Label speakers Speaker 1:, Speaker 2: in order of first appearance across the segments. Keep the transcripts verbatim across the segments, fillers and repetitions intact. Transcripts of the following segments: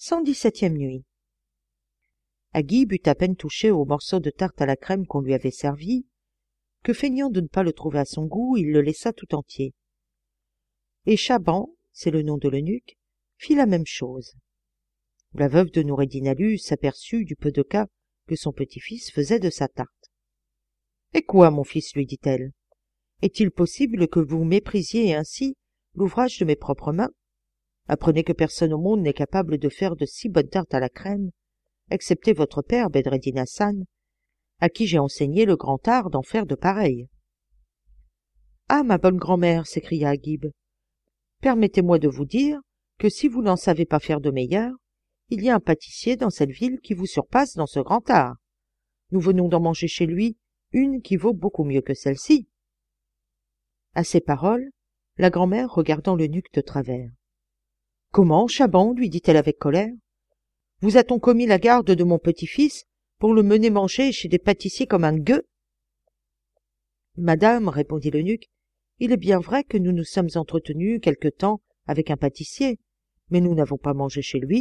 Speaker 1: cent dix-septième nuit. Aguib eut à peine touché au morceau de tarte à la crème qu'on lui avait servi, que feignant de ne pas le trouver à son goût, il le laissa tout entier. Et Chaban, c'est le nom de l'eunuque, fit la même chose. La veuve de Noureddin Ali s'aperçut du peu de cas que son petit-fils faisait de sa tarte. « Et quoi, mon fils, lui dit-elle, est-il possible que vous méprisiez ainsi l'ouvrage de mes propres mains? Apprenez que personne au monde n'est capable de faire de si bonnes tartes à la crème, excepté votre père, Bedreddin Hassan, à qui j'ai enseigné le grand art d'en faire de pareilles. »« Ah, ma bonne grand-mère, s'écria Aguib, permettez-moi de vous dire que si vous n'en savez pas faire de meilleurs, il y a un pâtissier dans cette ville qui vous surpasse dans ce grand art. Nous venons d'en manger chez lui une qui vaut beaucoup mieux que celle-ci. » À ces paroles, la grand-mère regardant l'eunuque de travers. « Comment, Chaban, lui dit-elle avec colère, vous a-t-on commis la garde de mon petit-fils pour le mener manger chez des pâtissiers comme un gueux? »« Madame, répondit l'eunuque, il est bien vrai que nous nous sommes entretenus quelque temps avec un pâtissier, mais nous n'avons pas mangé chez lui. »«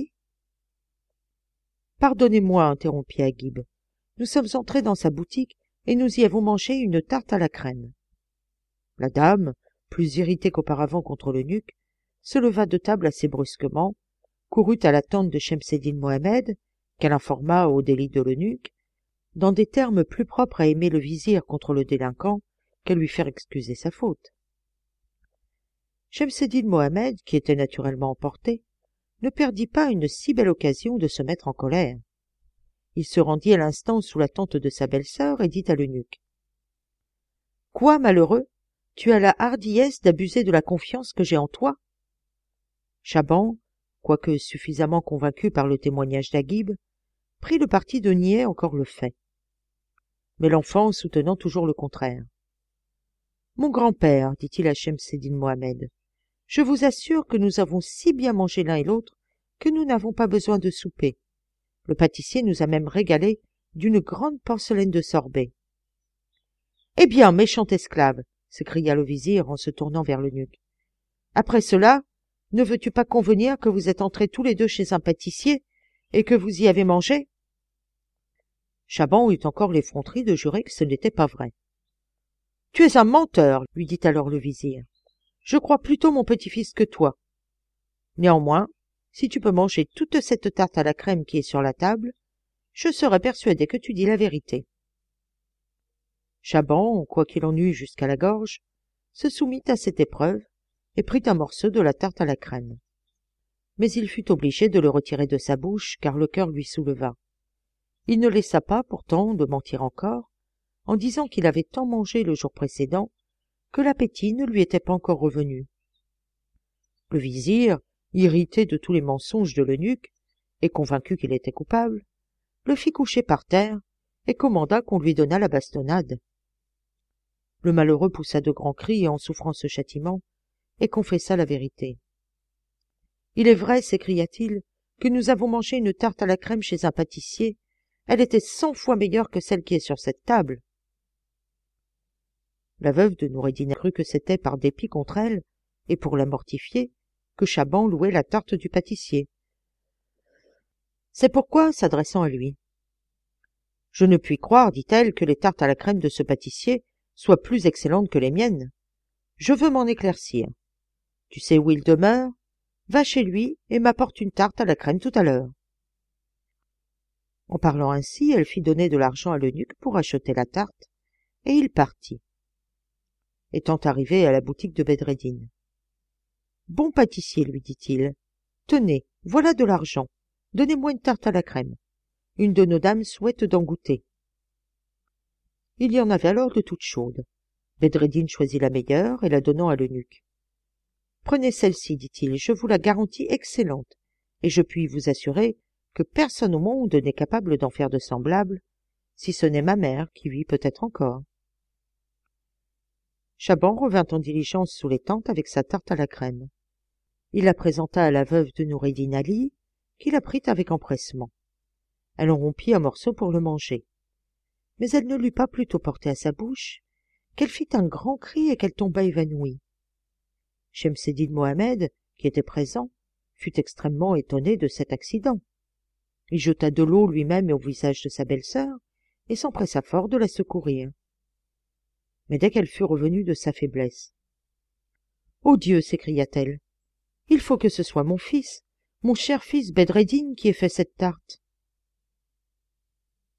Speaker 1: Pardonnez-moi, interrompit Aguib, nous sommes entrés dans sa boutique et nous y avons mangé une tarte à la crème. » La dame, plus irritée qu'auparavant contre l'eunuque, se leva de table assez brusquement, courut à la tente de Shemseddin Mohammed, qu'elle informa au délit de l'eunuque, dans des termes plus propres à aimer le vizir contre le délinquant qu'à lui faire excuser sa faute. Shemseddin Mohammed, qui était naturellement emporté, ne perdit pas une si belle occasion de se mettre en colère. Il se rendit à l'instant sous la tente de sa belle-sœur et dit à l'eunuque. « Quoi, malheureux, tu as la hardiesse d'abuser de la confiance que j'ai en toi ?» Chaban, quoique suffisamment convaincu par le témoignage d'Aguib, prit le parti de nier encore le fait. Mais l'enfant soutenant toujours le contraire. « Mon grand-père, dit-il à Shemseddin Mohammed, je vous assure que nous avons si bien mangé l'un et l'autre que nous n'avons pas besoin de souper. Le pâtissier nous a même régalés d'une grande porcelaine de sorbet. »« Eh bien, méchant esclave, s'écria le vizir en se tournant vers l'eunuque. Après cela, ne veux-tu pas convenir que vous êtes entrés tous les deux chez un pâtissier et que vous y avez mangé? » Chaban eut encore l'effronterie de jurer que ce n'était pas vrai. « Tu es un menteur, lui dit alors le vizir. Je crois plutôt mon petit-fils que toi. Néanmoins, si tu peux manger toute cette tarte à la crème qui est sur la table, je serai persuadé que tu dis la vérité. » Chaban, quoiqu'il en eût jusqu'à la gorge, se soumit à cette épreuve et prit un morceau de la tarte à la crème. Mais il fut obligé de le retirer de sa bouche, car le cœur lui souleva. Il ne laissa pas, pourtant, de mentir encore, en disant qu'il avait tant mangé le jour précédent que l'appétit ne lui était pas encore revenu. Le vizir, irrité de tous les mensonges de l'eunuque, et convaincu qu'il était coupable, le fit coucher par terre et commanda qu'on lui donnât la bastonnade. Le malheureux poussa de grands cris en souffrant ce châtiment, et confessa la vérité. « Il est vrai, s'écria-t-il, que nous avons mangé une tarte à la crème chez un pâtissier. Elle était cent fois meilleure que celle qui est sur cette table. » La veuve de Noureddin crut que c'était par dépit contre elle, et pour la mortifier, que Chaban louait la tarte du pâtissier. C'est pourquoi, s'adressant à lui, « Je ne puis croire, dit-elle, que les tartes à la crème de ce pâtissier soient plus excellentes que les miennes. Je veux m'en éclaircir. Tu sais où il demeure? Va chez lui et m'apporte une tarte à la crème tout à l'heure. » En parlant ainsi, elle fit donner de l'argent à l'eunuque pour acheter la tarte, et il partit. Étant arrivé à la boutique de Bedreddin. « Bon pâtissier, lui dit-il, tenez, voilà de l'argent, donnez-moi une tarte à la crème. Une de nos dames souhaite d'en goûter. » Il y en avait alors de toutes chaudes. Bedreddin choisit la meilleure et la donnant à l'eunuque. « Prenez celle-ci, dit-il, je vous la garantis excellente, et je puis vous assurer que personne au monde n'est capable d'en faire de semblables, si ce n'est ma mère qui vit peut-être encore. » Chaban revint en diligence sous les tentes avec sa tarte à la crème. Il la présenta à la veuve de Noureddin Ali, qui la prit avec empressement. Elle en rompit un morceau pour le manger. Mais elle ne l'eut pas plutôt porté à sa bouche qu'elle fit un grand cri et qu'elle tomba évanouie. Shemseddin Mohammed, qui était présent, fut extrêmement étonné de cet accident. Il jeta de l'eau lui-même au visage de sa belle-sœur et s'empressa fort de la secourir. Mais dès qu'elle fut revenue de sa faiblesse, « Ô Dieu !» s'écria-t-elle, « il faut que ce soit mon fils, mon cher fils Bedreddin qui ait fait cette tarte. »